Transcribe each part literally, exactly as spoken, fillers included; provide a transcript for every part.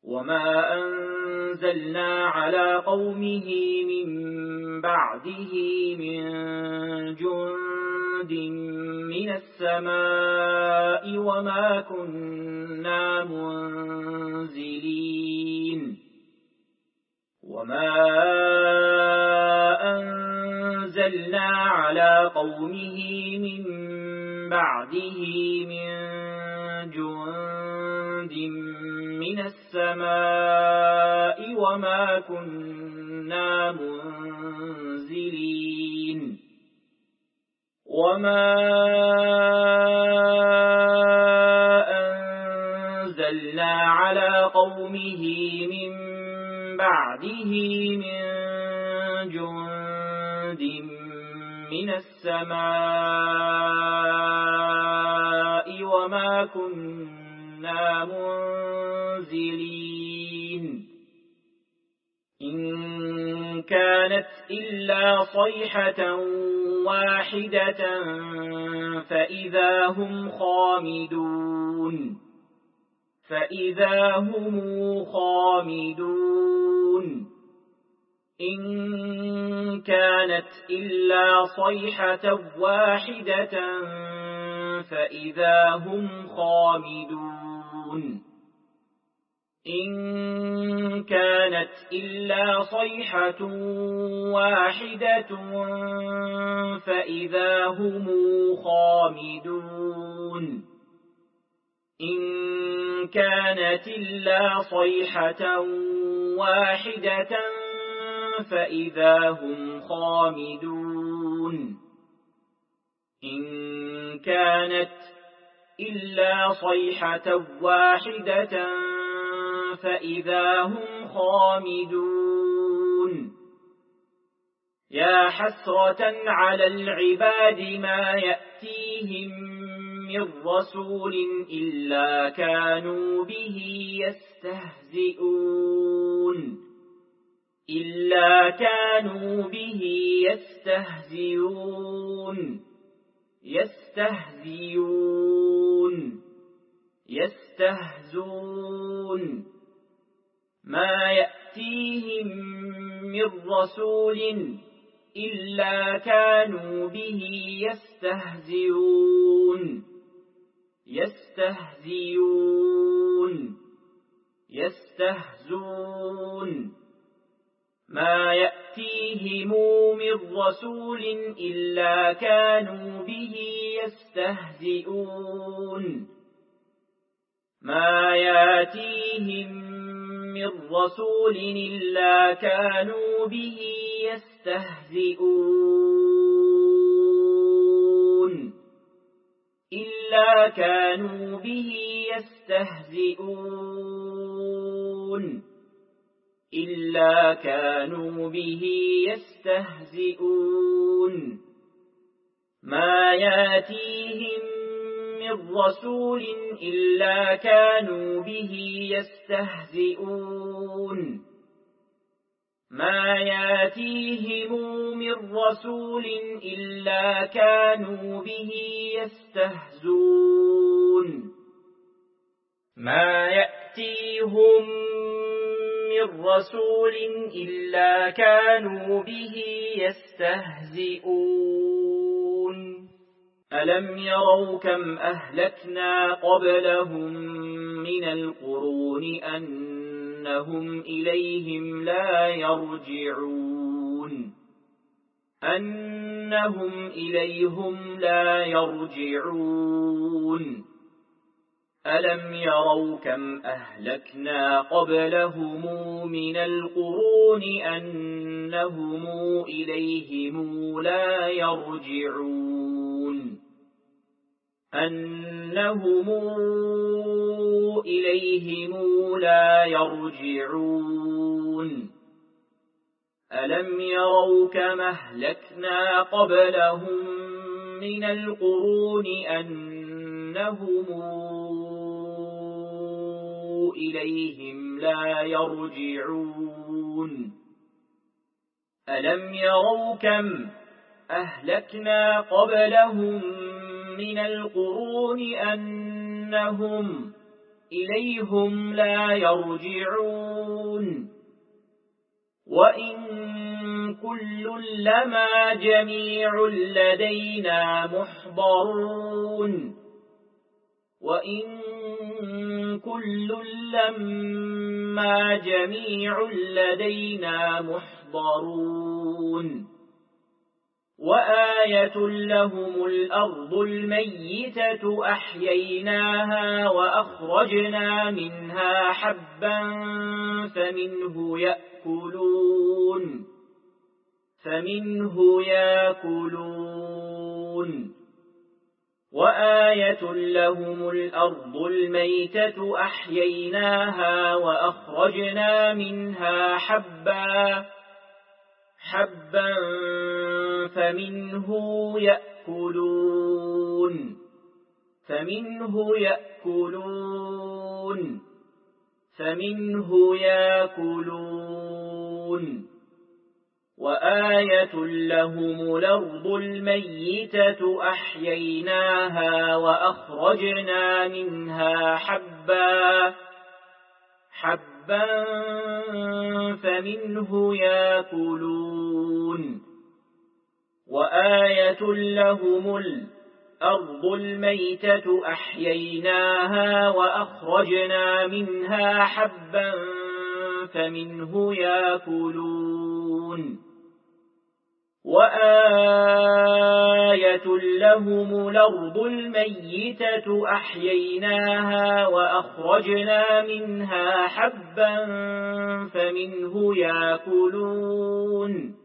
وما أنزلنا على قومه من بعده من جند من السماء وما كنا منزلين وما أنزلنا على قومه من بعده من جند من السماء وما كنا منزلين وما أنزلنا على قومه من بعده من جند من السماء وما كنا منزلين إن كانت إلا صيحة واحدة فإذا هم خامدون فإذا هم خامدون إن كانت إلا صيحة واحدة فإذا هم خامدون إن كانت إلا صيحة واحدة فإذا هم خامدون إن كانت إلا صيحة واحدة فإذا هم خامدون إن كانت إلا صيحة واحدة فإذا هم خامدون يا حسرة على العباد ما يأتيهم من رسول إلا كانوا به يستهزئون إلا كانوا به يستهزئون يستهزئون يستهزون ما يأتيهم من رسول إلا كانوا به يستهزئون يستهزئون يستهزون ما يأتيهم من رسول إلا كانوا به يستهزئون ما يأتيهم من رسول إلا كانوا به يستهزئون إلا كانوا به يستهزئون إلا كانوا به يستهزئون ما يأتيهم من رسول إلا كانوا به يستهزئون ما يأتيهم من رسول إلا كانوا به يستهزئون ما يأتيهم من رسول إلا كانوا به يستهزئون ألم يروا كم أهلكنا قبلهم من القرون أنهم إليهم لا يرجعون أنهم إليهم لا يرجعون ألم يروا كم أهلكنا قبلهم من القرون أنهم إليهم لا يرجعون أنهم إليهم لا يرجعون ألم يروا كما أهلكنا قبلهم من القرون أنهم إليهم لا يرجعون ألم يروا كم أهلكنا قبلهم من القرون أنهم إليهم لا يرجعون وإن كل لما جميع لدينا محضرون وإن كل لما جميع لدينا محضرون وآية لهم الأرض الميتة أحييناها وأخرجنا منها حبا فمنه يأكلون فمنه يأكلون وآية لهم الأرض الميتة أحييناها وأخرجنا منها حبا حبا فمنه يأكلون فمنه يأكلون فمنه يأكلون وآية لهم الأرض الميتة أحييناها وأخرجنا منها حبا حبا فمنه يأكلون وآية لهم الأرض الميتة أحييناها وأخرجنا منها حبا فمنه يأكلون وآية لهم الأرض الميتة أحييناها وأخرجنا منها حبا فمنه يأكلون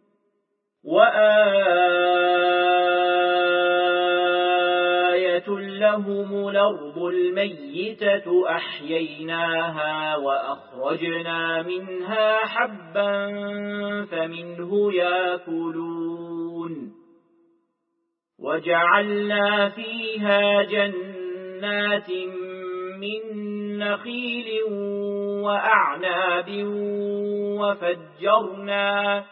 وآية لهم الأرض الميتة أحييناها وأخرجنا منها حبا فمنه يأكلون وجعلنا فيها جنات من نخيل وأعناب وفجرنا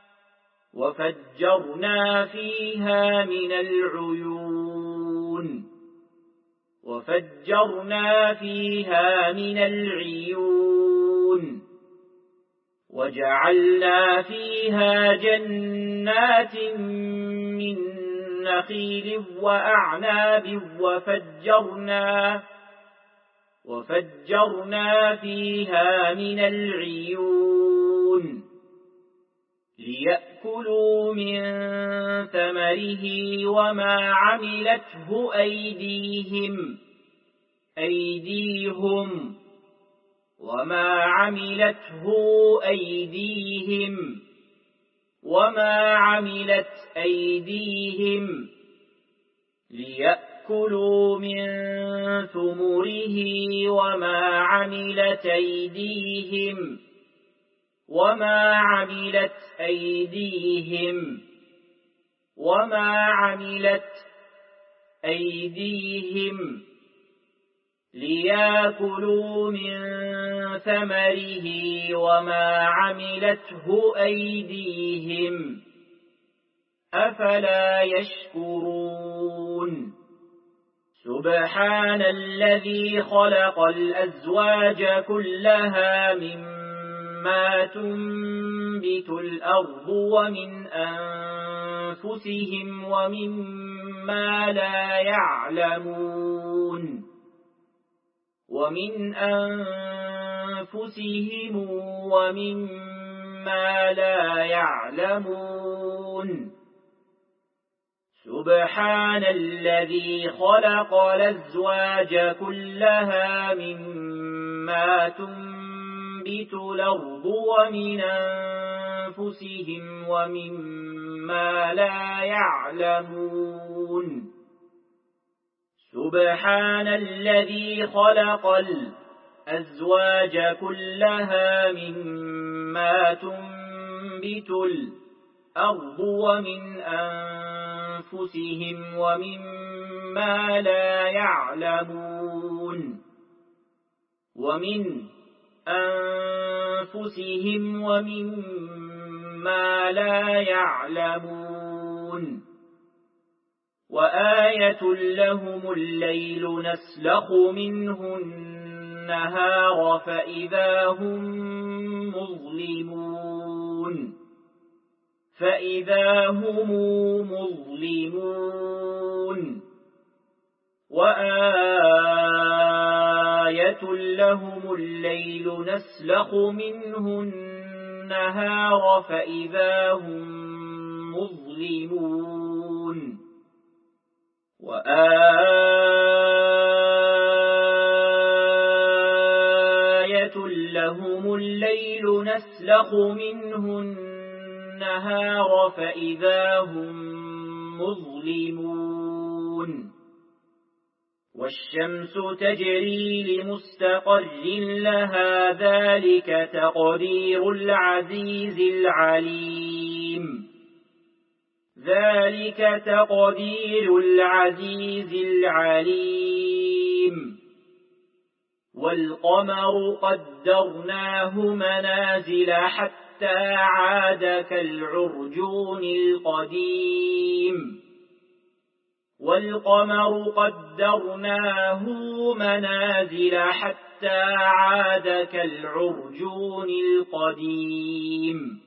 وفجرنا فيها من العيون وفجرنا فيها من العيون وجعلنا فيها جنات من نخيل وأعناب وفجرنا وفجرنا فيها من العيون ليأكلوا من ثمره وما عملته أيديهم أيديهم وما عملته أيديهم وما عملت أيديهم ليأكلوا من ثمره وما عملت أيديهم وما عملت أيديهم وما عملت أيديهم ليأكلوا من ثمره وما عملته أيديهم أفلا يشكرون سبحان الذي خلق الأزواج كلها مما تنبت الأرض ومن أنفسهم ومما لا يعلمون ومن أنفسهم ومما لا يعلمون سبحان الذي خلق الأزواج كلها مما تنبت الأرض ومن أنفسهم ومما لا يعلمون سبحان الذي خلق الأزواج كلها مما تنبت الأرض ومن أنفسهم ومما لا يعلمون ومن أنفسهم ومما لا يعلمون وآية لهم الليل نسلخ منه النهار فإذا هم مظلمون فإذا هم مظلمون وآية لهم الليل نسلخ منه النهار فإذا هم مظلمون وآية لهم الليل نسلخ منه النهار فإذا هم مظلمون والشمس تجري لمستقر لها ذلك تقدير العزيز العليم ذلك تقدير العزيز العليم والقمر قدرناه منازل حتى عاد كالعرجون القديم والقمر قدرناه منازل حتى عاد كالعرجون القديم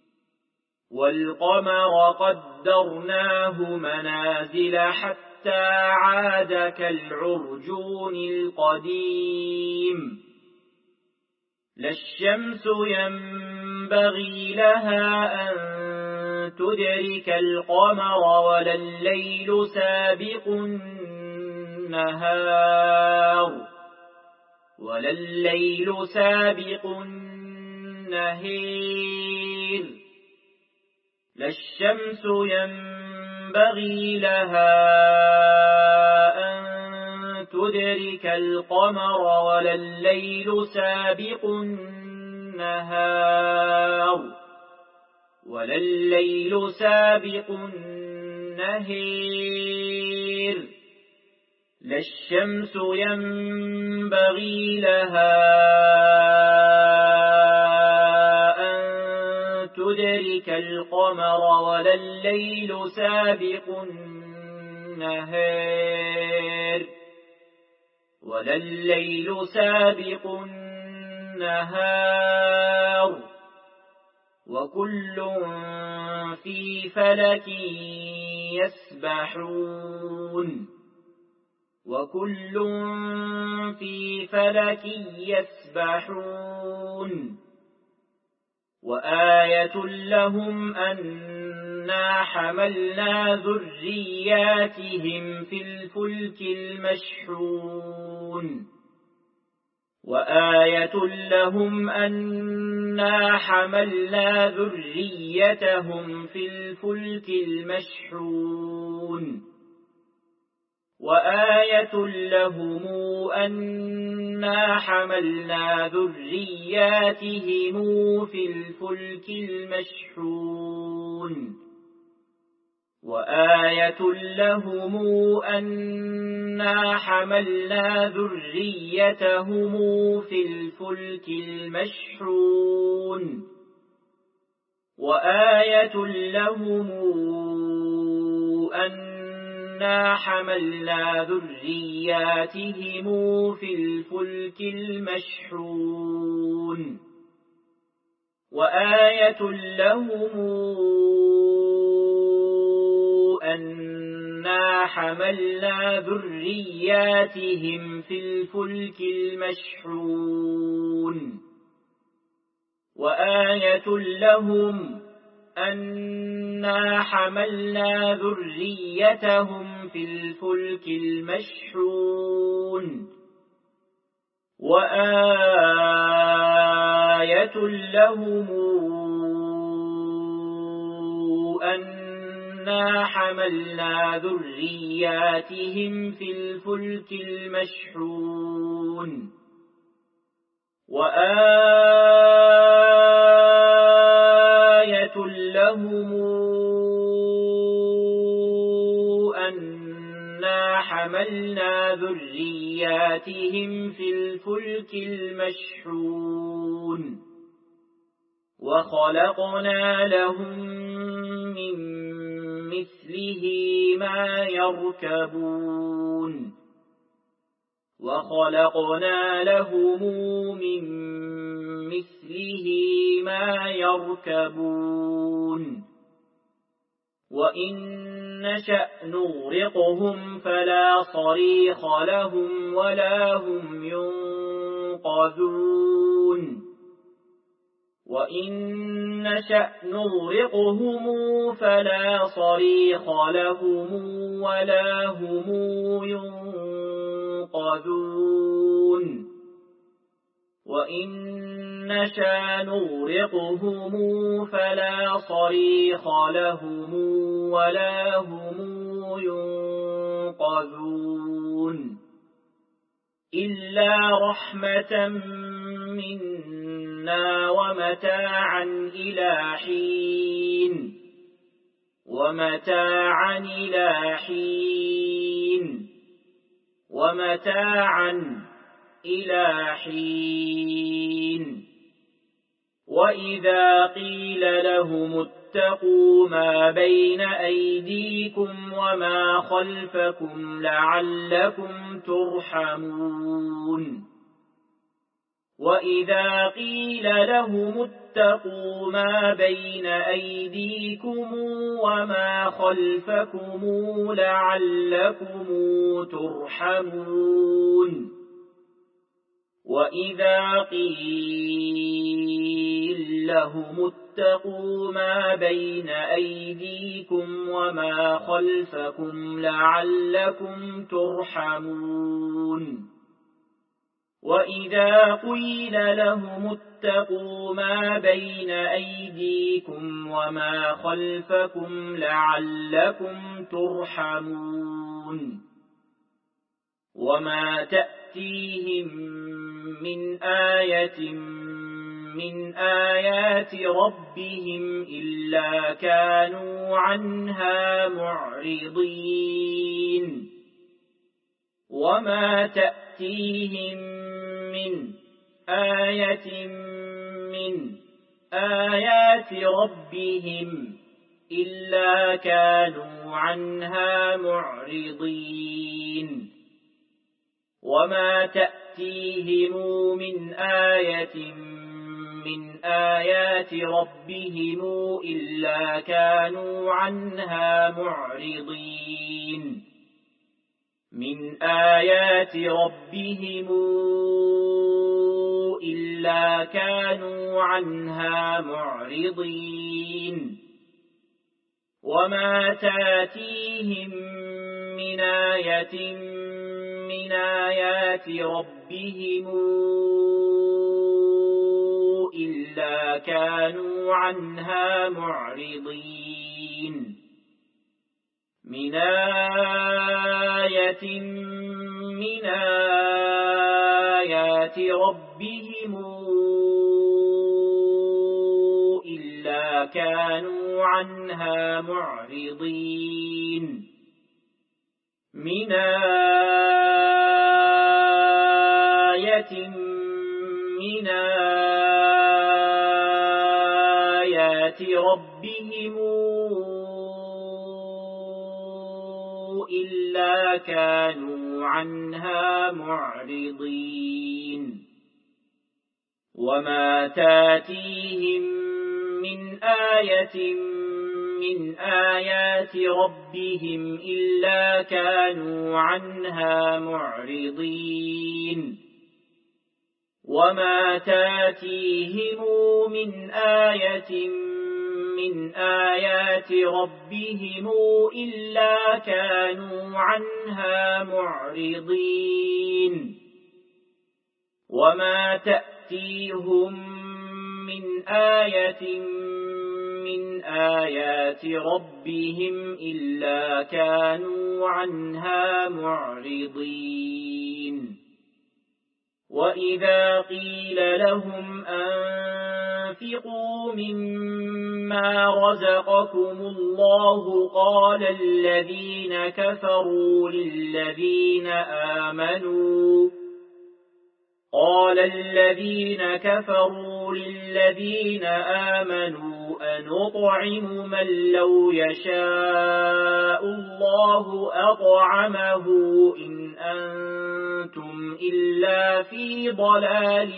والقمر قدرناه منازل حتى عاد كالعرجون القديم لا الشمس ينبغي لها أن تدرك القمر ولا الليل سابق النهار ولا الليل سابق النهار لا الشمس ينبغي لها أن تدرك القمر ولا الليل سابق النهار ولا الليل سابق النهار لا الشمس ينبغي لها أن تدرك القمر ولا الليل سابق النهار ولا الليل سابق النهار وكل في فلك يسبحون وكل في فلك يسبحون وآية لهم أنا حملنا ذرياتهم في الفلك المشحون وآية لهم أنا حملنا ذريتهم في الفلك المشحون وآية لهم أنا حملنا ذرياتهم في الفلك المشحون وآية لهم أنا حملنا ذريتهم في الفلك المشحون وآية لهم أنا حملنا ذرياتهم في الفلك المشحون وآية لهم أنا حملنا ذرياتهم في الفلك المشحون وآية لهم أنا حملنا ذريتهم في الفلك المشحون وآية لهم أنا حملنا ذرياتهم في الفلك المشحون وآية لهم أنا حملنا ذرياتهم في الفلك المشحون وخلقنا لهم من مثله ما يركبون وخلقنا لهم من مثله ما يركبون وإن نشأ نغرقهم فلا صريخ لهم ولا هم ينقذون وإن نشأ نغرقهم فلا صريخ لهم ولا هم ينقذون وإن نشأ نغرقهم فلا صريخ لهم ولا هم ينقذون إلا رحمة منا ومتاعا إلى حين ومتاعا إلى حين ومتاعا إلى حين وإذا قيل لهم اتقوا ما بين أيديكم وما خلفكم لعلكم ترحمون وإذا قيل لهم اتقوا ما بين أيديكم وما خلفكم لعلكم ترحمون وإذا قيل لهم اتقوا ما بين أيديكم وما خلفكم لعلكم ترحمون وإذا قيل لهم اتقوا ما بين أيديكم وما خلفكم لعلكم ترحمون وما تأتيهم من آية من آيات ربهم إلا كانوا عنها معرضين وما تأتيهم من آية من آيات ربهم إلا كانوا عنها معرضين وما تأتيهم من آية من آيات ربهم إلا كانوا عنها معرضين من آيات ربهم إلا كانوا عنها معرضين وما تأتيهم من آية من آيات ربهم إلا كانوا عنها معرضين من آية من آيات ربهم إلا كانوا عنها معرضين من آية من آيات ربهم إلا كانوا عنها معرضين وما تأتيهم من آية من آيات ربهم إلا كانوا عنها معرضين وما تأتيهم من آية من آيات ربهم إلا كانوا عنها معرضين وما تأتيهم من آية من آيات ربهم إلا كانوا عنها معرضين وإذا قيل لهم أنفقوا مما رزقكم الله قال الذين كفروا للذين آمنوا قال الذين كفروا للذين آمنوا أنطعم من لو يشاء الله أطعمه إن أنتم إلا في ضلال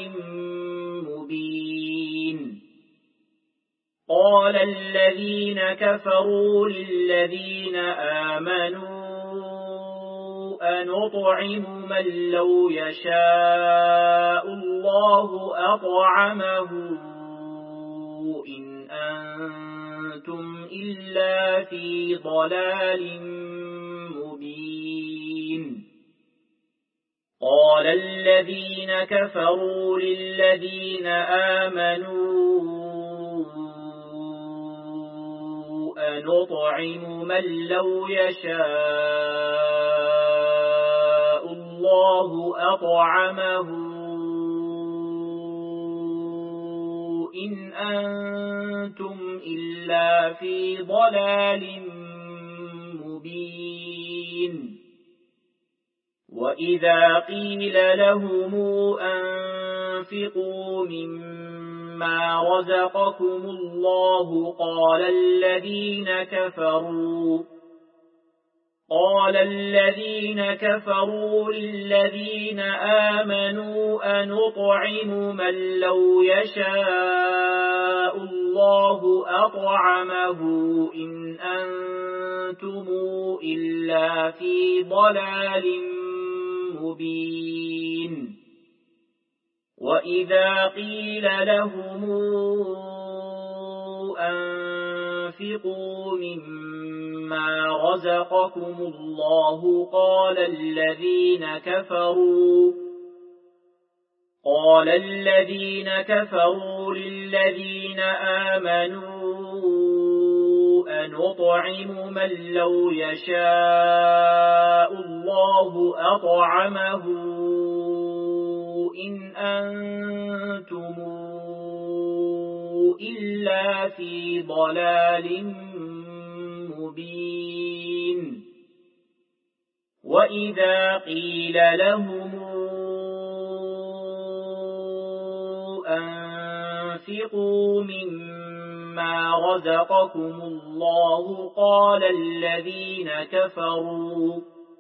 مبين قال الذين كفروا للذين آمنوا أنطعم من لو يشاء الله أطعمه إن أنتم إلا في ضلال مبين قال الذين كفروا للذين آمنوا أنطعم من لو يشاء الله أطعمه إن أنتم إلا في ضلال مبين وإذا قيل لهم أنفقوا مما رزقكم الله قال الذين كفروا قال الذين كفروا للذين آمنوا أنطعم من لو يشاء الله أطعمه إن أنتم إلا في ضلال مبين وإذا قيل لهم أنفقوا مما رزقكم الله قال الذين كفروا قال الذين كفروا للذين آمنوا أنطعم من لو يشاء الله أطعمه إن أنتم إلا في ضلال مبين وإذا قيل لهم أنفقوا مما رزقكم الله قال الذين كفروا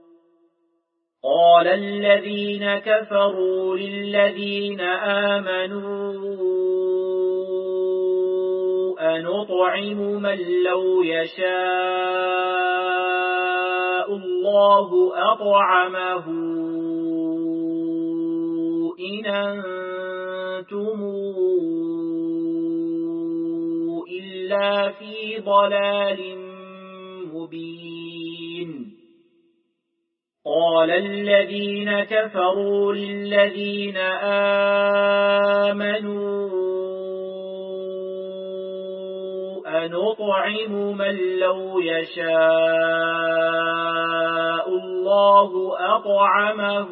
قال الذين كفروا للذين آمنوا أنطعم من لو يشاء الله أطعمه إن أنتم إلا في ضلال مبين قال الذين كفروا للذين آمنوا أنطعم من لو يشاء الله أطعمه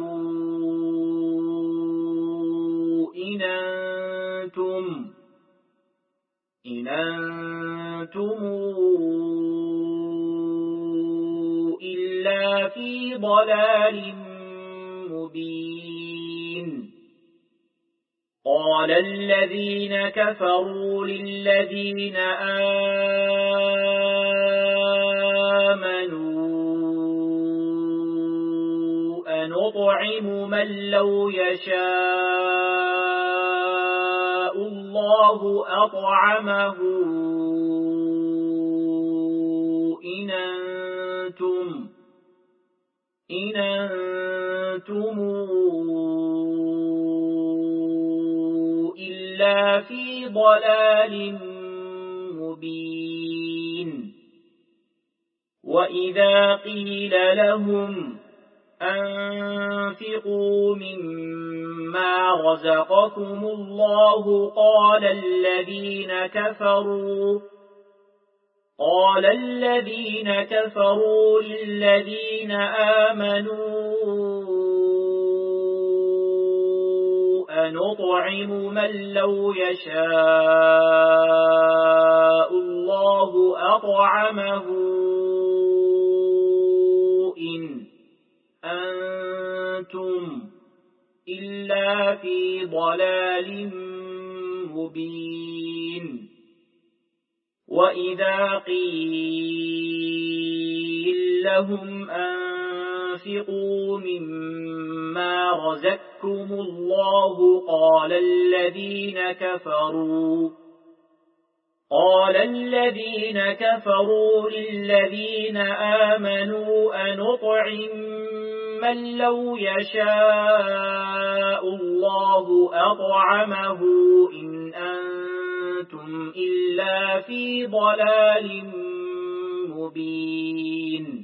إن أنتم إن أنتم إلا في ضلال مبين قال الذين كفروا للذين آمنوا أنطعم من لو يشاء الله أطعمه إن أنتم إن أنتم إلا في ضلال مبين وإذا قيل لهم أنفقوا مما رزقكم الله قال الذين كفروا قال الذين كفروا للذين آمنوا أنطعم من لو يشاء الله أطعمه إن أنتم إلا في ضلال مبين وإذا قيل لهم أنفقوا مما رزقكم الله قال الذين كفروا قال الذين كفروا للذين آمنوا أنطعم من لو يشاء الله أطعمه إن أنتم إلا في ضلال مبين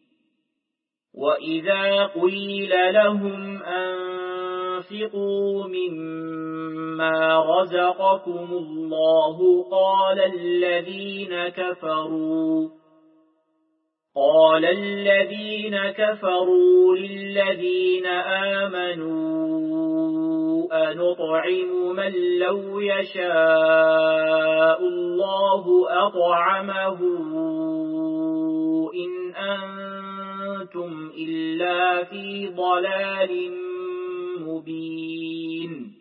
وإذا قيل لهم أنفقوا مما رزقكم الله قال الذين كفروا قال الذين كفروا للذين آمنوا أنطعم من لو يشاء الله أطعمه إن أنتم إلا في ضلال مبين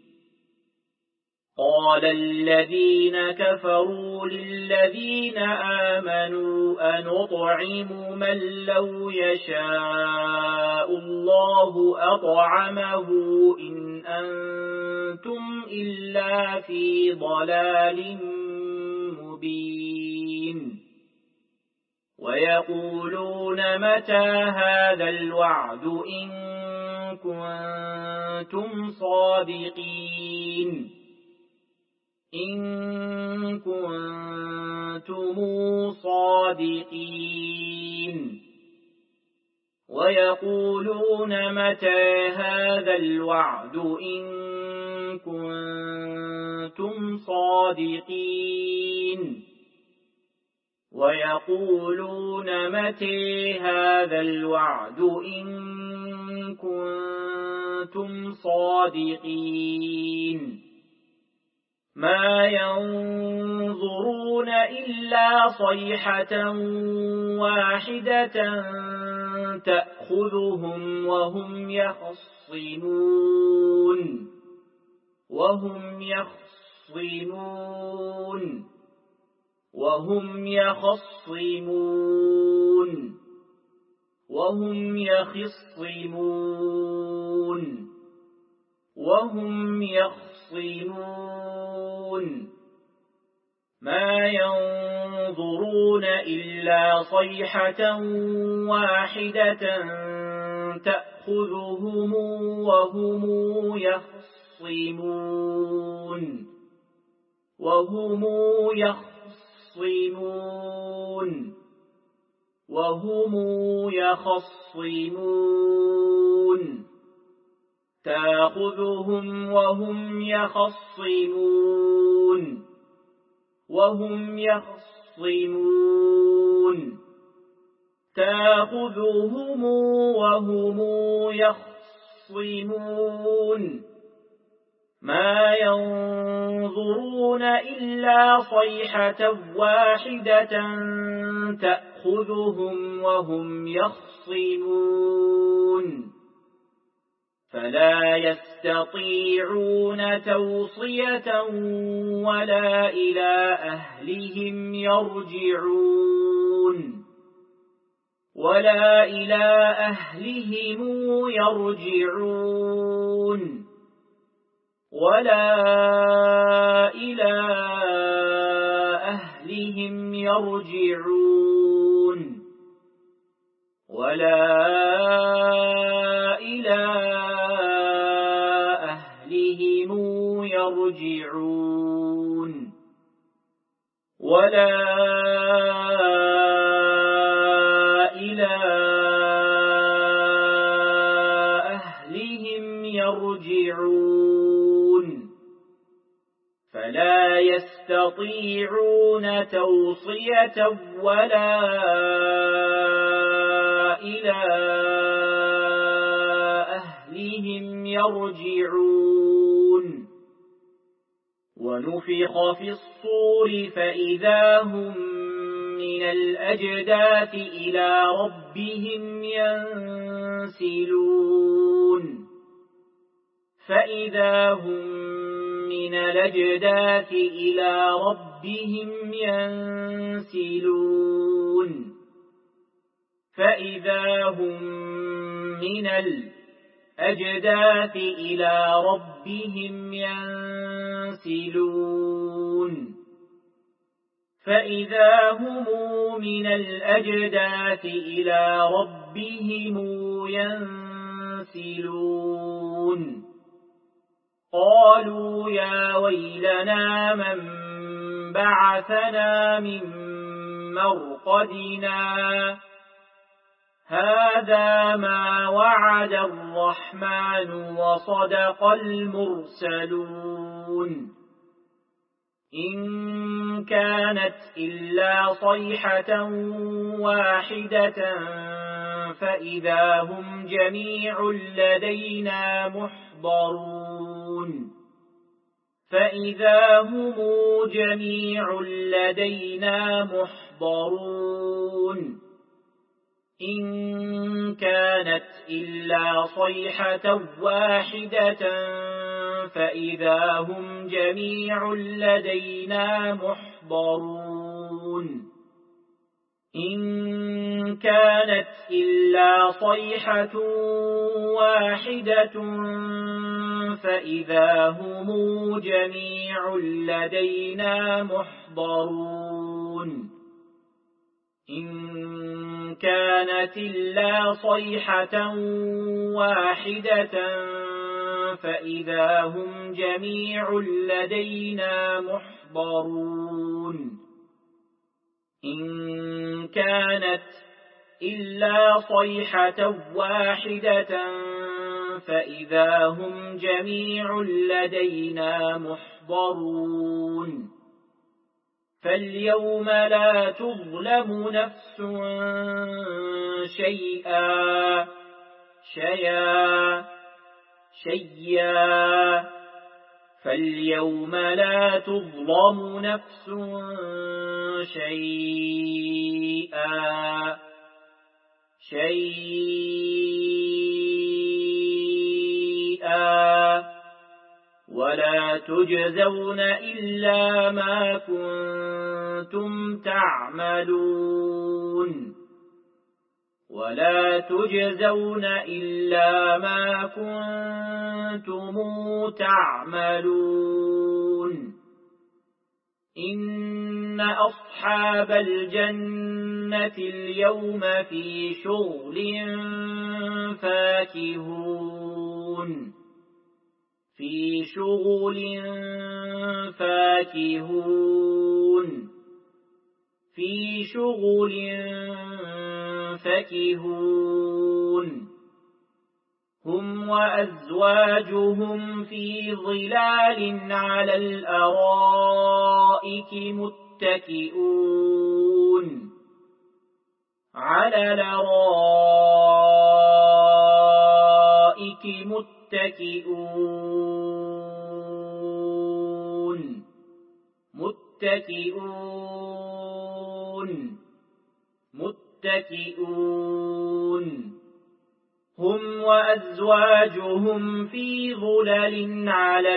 قال الذين كفروا للذين آمنوا أنطعم من لو يشاء الله أطعمه إن أنتم إلا في ضلال مبين ويقولون متى هذا الوعد إن كنتم صادقين إن كنتم صادقين ويقولون متى هذا الوعد إن كنتم صادقين ويقولون متى هذا الوعد إن كنتم صادقين ما ينظرون إلا صيحة واحدة تأخذهم وهم يخصمون وهم يخصمون وهم يخصمون وهم يخصمون وهم يخصمون ما ينظرون إلا صيحة واحدة تأخذهم وهم يخصمون وهم يخصمون وهم يخصمون تأخذهم وهم يخصمون وهم يخصمون تأخذهم وهم يخصمون ما ينظرون إلا صيحة واحدة تأخذهم وهم يخصمون فلا يستطيعون توصية ولا إلى أهلهم يرجعون ولا إلى أهلهم يرجعون ولا إلى أهلهم يرجعون ولا إلى أهلهم يرجعون ولا إلى أهلهم يرجعون فلا يستطيعون توصية ولا إلى أهلهم يرجعون ونفخ في الصور فإذا هم من الأجداث إلى ربهم ينسلون فإذا هم من الأجداث إلى ربهم ينسلون فإذا هم من الأجداث إلى ربهم ينسلون فإذا هم من الأجداث إلى ربهم ينسلون قالوا يا ويلنا من بعثنا من مرقدنا هذا ما وعد الرحمن وصدق المرسلون إن كانت إلا صيحة واحدة فإذا هم جميع لدينا محضرون فإذا هم جميع لدينا محضرون إن كانت إلا صيحة واحدة فإذا هم جميع لدينا محضرون إن كانت إلا صيحة واحدة فإذا هم جميع لدينا محضرون إن كانت إلا صيحة واحدة فإذا هم جميع لدينا محضرون إن كانت إلا صيحة واحدة فإذا هم جميع لدينا محضرون فاليوم لا تظلم نفس شيئا شيئا شيئا فاليوم لا تظلم نفس شيئا شيئا ولا تجزون إلا ما كنتم تعملون ولا تجزون إلا ما كنتم تعملون إن أصحاب الجنة اليوم في شغل فاكهون في شغل فاكهون في شغل فاكهون هم وأزواجهم في ظلال على الأرائك متكئون على الأرائك متكئون متكئون متكئون هم وأزواجهم في ظلل على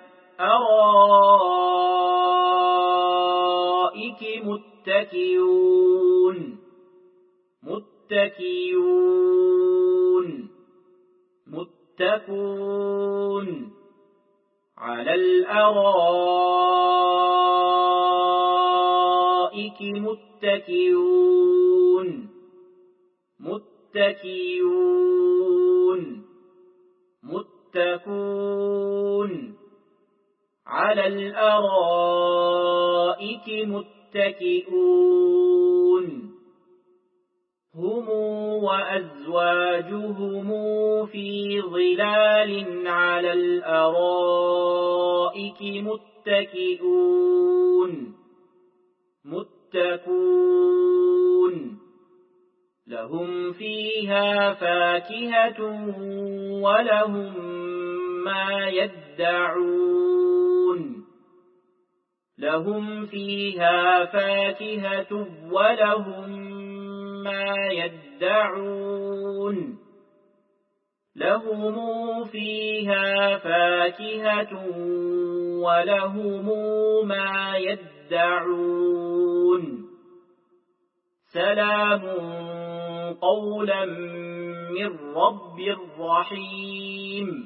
الأرائك متكئون متكئون متكئون على الأرائك متكئون متكئون متكئون على الأرائك متكئون هم وأزواجهم في ظلال على الأرائك متكئون متكئون لهم فيها فاكهة ولهم ما يدعون لهم فيها فاكهة ولهم ما يدعون لهم فيها فيها فاكهة ولهم ما يدعون سلام قولا من رب رحيم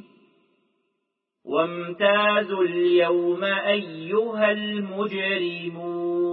وامتازوا اليوم أيها المجرمون